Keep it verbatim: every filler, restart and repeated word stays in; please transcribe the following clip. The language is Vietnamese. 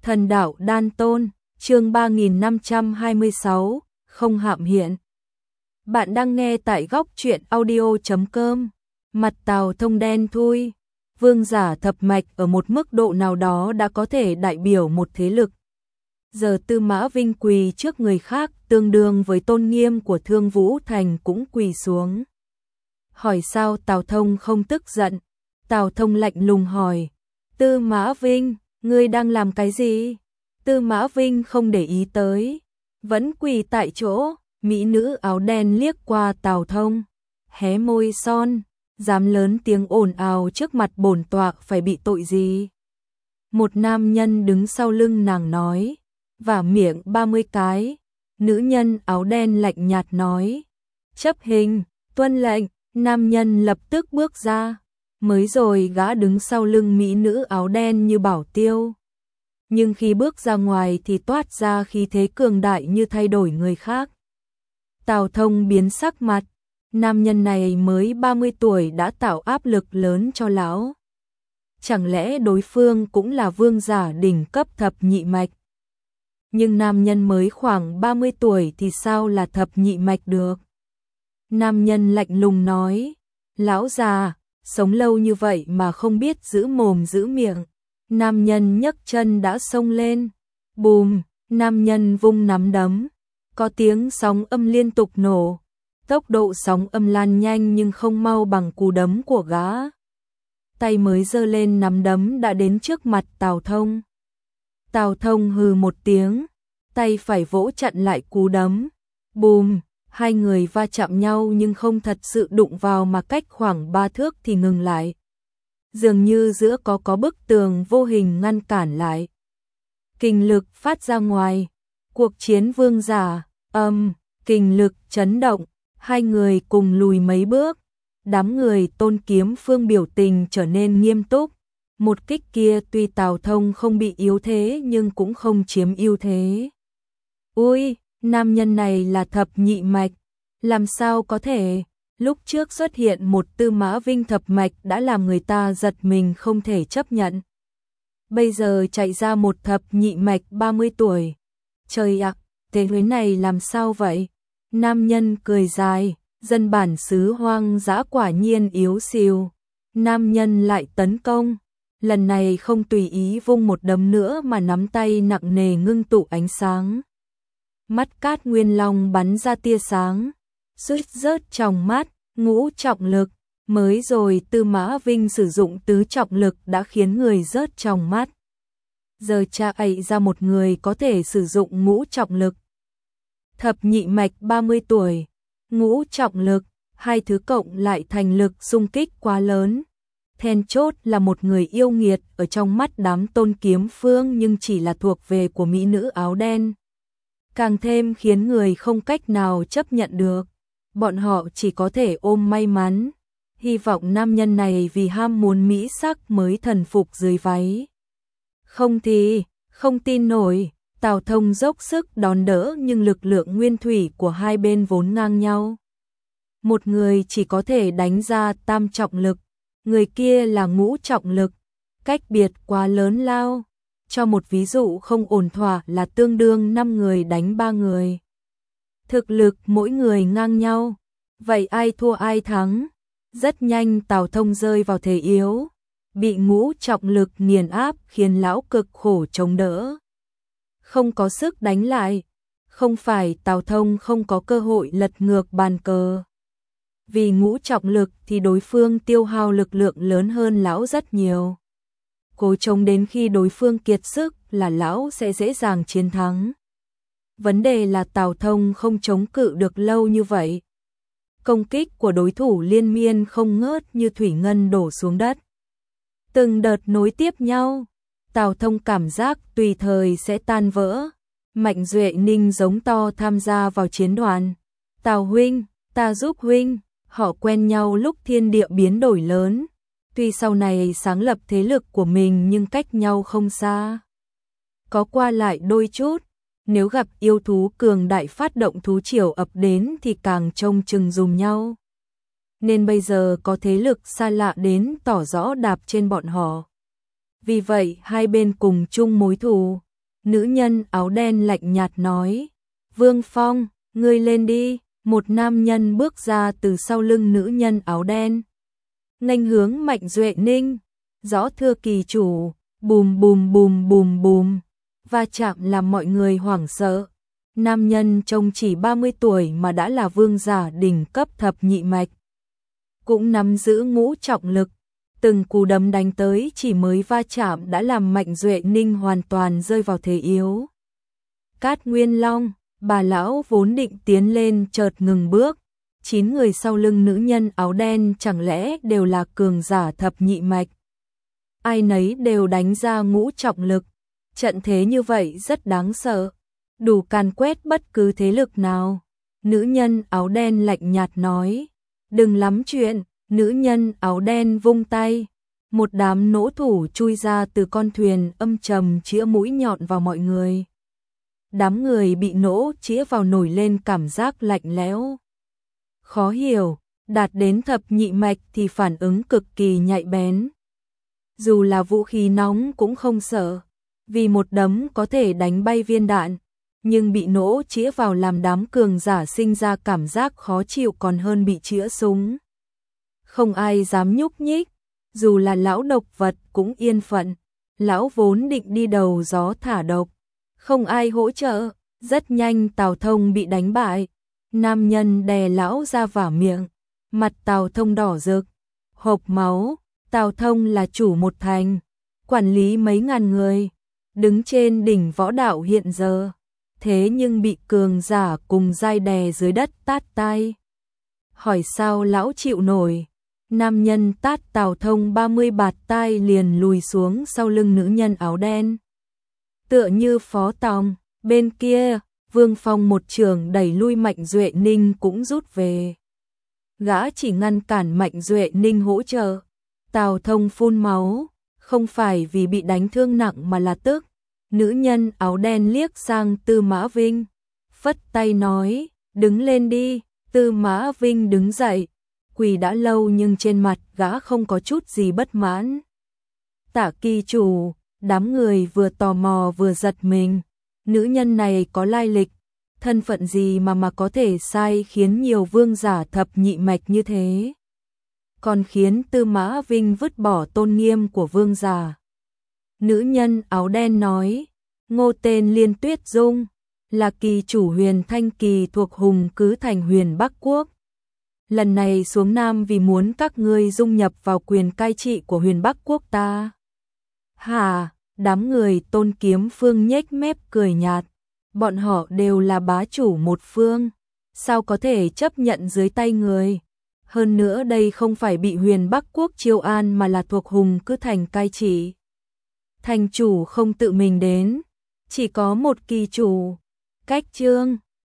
Thần đạo đan tôn, chương ba nghìn năm trăm hai mươi sáu, không hạm hiện. Bạn đang nghe tại góc truyện audio chấm com. Mặt Tào Thông đen thui, vương giả thập mạch ở một mức độ nào đó đã có thể đại biểu một thế lực. Giờ Tư Mã Vinh quỳ trước người khác tương đương với tôn nghiêm của Thương Vũ Thành cũng quỳ xuống. Hỏi sao Tào Thông không tức giận? Tào Thông lạnh lùng hỏi, Tư Mã Vinh, ngươi đang làm cái gì? Tư Mã Vinh không để ý tới, vẫn quỳ tại chỗ. Mỹ nữ áo đen liếc qua Tào Thông, hé môi son, dám lớn tiếng ồn ào trước mặt bổn tọa phải bị tội gì? Một nam nhân đứng sau lưng nàng nói, vả miệng ba mươi cái. Nữ nhân áo đen lạnh nhạt nói, chấp hình, tuân lệnh. Nam nhân lập tức bước ra, mới rồi gã đứng sau lưng mỹ nữ áo đen như bảo tiêu. Nhưng khi bước ra ngoài thì toát ra khí thế cường đại như thay đổi người khác. Tào Thông biến sắc mặt, nam nhân này mới ba mươi tuổi đã tạo áp lực lớn cho lão. Chẳng lẽ đối phương cũng là vương giả đỉnh cấp thập nhị mạch? Nhưng nam nhân mới khoảng ba mươi tuổi thì sao là thập nhị mạch được? Nam nhân lạnh lùng nói, lão già, sống lâu như vậy mà không biết giữ mồm giữ miệng. Nam nhân nhấc chân đã xông lên, bùm, nam nhân vung nắm đấm, có tiếng sóng âm liên tục nổ, tốc độ sóng âm lan nhanh nhưng không mau bằng cú đấm của gã. Tay mới giơ lên nắm đấm đã đến trước mặt Tào Thông. Tào Thông hừ một tiếng, tay phải vỗ chặn lại cú đấm, bùm, hai người va chạm nhau nhưng không thật sự đụng vào mà cách khoảng ba thước thì ngừng lại. Dường như giữa có có bức tường vô hình ngăn cản lại. Kình lực phát ra ngoài, cuộc chiến vương giả, âm, kình lực chấn động, hai người cùng lùi mấy bước. Đám người Tôn Kiếm Phương biểu tình trở nên nghiêm túc. Một kích kia tuy Tào Thông không bị yếu thế nhưng cũng không chiếm ưu thế. Ui, nam nhân này là thập nhị mạch, làm sao có thể? Lúc trước xuất hiện một Tư Mã Vinh thập mạch đã làm người ta giật mình không thể chấp nhận. Bây giờ chạy ra một thập nhị mạch ba mươi tuổi. Trời ạ, thế huế này làm sao vậy? Nam nhân cười dài, dân bản xứ hoang dã quả nhiên yếu xìu. Nam nhân lại tấn công, lần này không tùy ý vung một đấm nữa mà nắm tay nặng nề ngưng tụ ánh sáng. Mắt Cát Nguyên Long bắn ra tia sáng, suýt rớt trong mắt. Ngũ trọng lực, mới rồi Tư Mã Vinh sử dụng tứ trọng lực đã khiến người rớt trong mắt. Giờ cha ấy ra một người có thể sử dụng ngũ trọng lực. Thập nhị mạch ba mươi tuổi, ngũ trọng lực, hai thứ cộng lại thành lực xung kích quá lớn. Then chốt là một người yêu nghiệt ở trong mắt đám Tôn Kiếm Phương nhưng chỉ là thuộc về của mỹ nữ áo đen. Càng thêm khiến người không cách nào chấp nhận được. Bọn họ chỉ có thể ôm may mắn, hy vọng nam nhân này vì ham muốn mỹ sắc mới thần phục dưới váy. Không thì, không tin nổi, Tào Thông dốc sức đón đỡ nhưng lực lượng nguyên thủy của hai bên vốn ngang nhau. Một người chỉ có thể đánh ra tam trọng lực, người kia là ngũ trọng lực, cách biệt quá lớn lao. Cho một ví dụ không ổn thỏa là tương đương năm người đánh ba người. Thực lực mỗi người ngang nhau, vậy ai thua ai thắng? Rất nhanh Tào Thông rơi vào thế yếu, bị ngũ trọng lực nghiền áp khiến lão cực khổ chống đỡ. Không có sức đánh lại, không phải Tào Thông không có cơ hội lật ngược bàn cờ. Vì ngũ trọng lực thì đối phương tiêu hao lực lượng lớn hơn lão rất nhiều. Cố chống đến khi đối phương kiệt sức là lão sẽ dễ dàng chiến thắng. Vấn đề là Tào Thông không chống cự được lâu như vậy. Công kích của đối thủ liên miên không ngớt như thủy ngân đổ xuống đất. Từng đợt nối tiếp nhau, Tào Thông cảm giác tùy thời sẽ tan vỡ. Mạnh Duệ Ninh giống to tham gia vào chiến đoàn. Tào huynh, ta giúp huynh, họ quen nhau lúc thiên địa biến đổi lớn. Tuy sau này sáng lập thế lực của mình nhưng cách nhau không xa. Có qua lại đôi chút. Nếu gặp yêu thú cường đại phát động thú triều ập đến thì càng trông chừng dùng nhau. Nên bây giờ có thế lực xa lạ đến tỏ rõ đạp trên bọn họ. Vì vậy hai bên cùng chung mối thù, Nữ nhân áo đen lạnh nhạt nói, Vương Phong, ngươi lên đi. Một nam nhân bước ra từ sau lưng nữ nhân áo đen, nghênh hướng Mạnh Duệ Ninh. Rõ thưa kỳ chủ, bùm bùm bùm bùm bùm, va chạm làm mọi người hoảng sợ. Nam nhân trông chỉ ba mươi tuổi mà đã là vương giả đỉnh cấp thập nhị mạch, cũng nắm giữ ngũ trọng lực. Từng cú đấm đánh tới chỉ mới va chạm đã làm Mạnh Duệ Ninh hoàn toàn rơi vào thế yếu. Cát Nguyên Long, bà lão vốn định tiến lên chợt ngừng bước. Chín người sau lưng nữ nhân áo đen chẳng lẽ đều là cường giả thập nhị mạch? Ai nấy đều đánh ra ngũ trọng lực. Trận thế như vậy rất đáng sợ, đủ càn quét bất cứ thế lực nào. Nữ nhân áo đen lạnh nhạt nói, đừng lắm chuyện. Nữ nhân áo đen vung tay, một đám nỗ thủ chui ra từ con thuyền âm trầm chĩa mũi nhọn vào mọi người. Đám người bị nỗ chĩa vào nổi lên cảm giác lạnh lẽo. Khó hiểu, đạt đến thập nhị mạch thì phản ứng cực kỳ nhạy bén. Dù là vũ khí nóng cũng không sợ, vì một đấm có thể đánh bay viên đạn, nhưng bị nỗ chĩa vào làm đám cường giả sinh ra cảm giác khó chịu còn hơn bị chĩa súng. Không ai dám nhúc nhích, dù là lão độc vật cũng yên phận. Lão vốn định đi đầu gió thả độc, không ai hỗ trợ. Rất nhanh Tào Thông bị đánh bại. Nam nhân đè lão ra vả miệng, mặt Tào Thông đỏ rực, hộc máu. Tào Thông là chủ một thành, quản lý mấy ngàn người, đứng trên đỉnh võ đạo hiện giờ, thế nhưng bị cường giả cùng giai đè dưới đất tát tay. Hỏi sao lão chịu nổi? Nam nhân tát Tào Thông ba mươi bạt tai liền lùi xuống sau lưng nữ nhân áo đen. Tựa như phó tòng, bên kia, Vương Phong một trường đẩy lui Mạnh Duệ Ninh cũng rút về. Gã chỉ ngăn cản Mạnh Duệ Ninh hỗ trợ. Tào Thông phun máu, không phải vì bị đánh thương nặng mà là tức. Nữ nhân áo đen liếc sang Tư Mã Vinh, phất tay nói, đứng lên đi. Tư Mã Vinh đứng dậy, quỳ đã lâu nhưng trên mặt gã không có chút gì bất mãn. Tạ kỳ chủ, đám người vừa tò mò vừa giật mình. Nữ nhân này có lai lịch, thân phận gì mà mà có thể sai khiến nhiều vương giả thập nhị mạch như thế? Còn khiến Tư Mã Vinh vứt bỏ tôn nghiêm của vương giả. Nữ nhân áo đen nói, ngô tên Liên Tuyết Dung, là kỳ chủ Huyền Thanh Kỳ thuộc Hùng Cứ Thành Huyền Bắc Quốc. Lần này xuống Nam vì muốn các ngươi dung nhập vào quyền cai trị của Huyền Bắc Quốc ta. Hả, đám người Tôn Kiếm Phương nhếch mép cười nhạt. Bọn họ đều là bá chủ một phương, sao có thể chấp nhận dưới tay người? Hơn nữa đây không phải bị Huyền Bắc Quốc chiêu an mà là thuộc Hùng Cứ Thành cai trị. Thành chủ không tự mình đến, chỉ có một kỳ chủ. Cách chương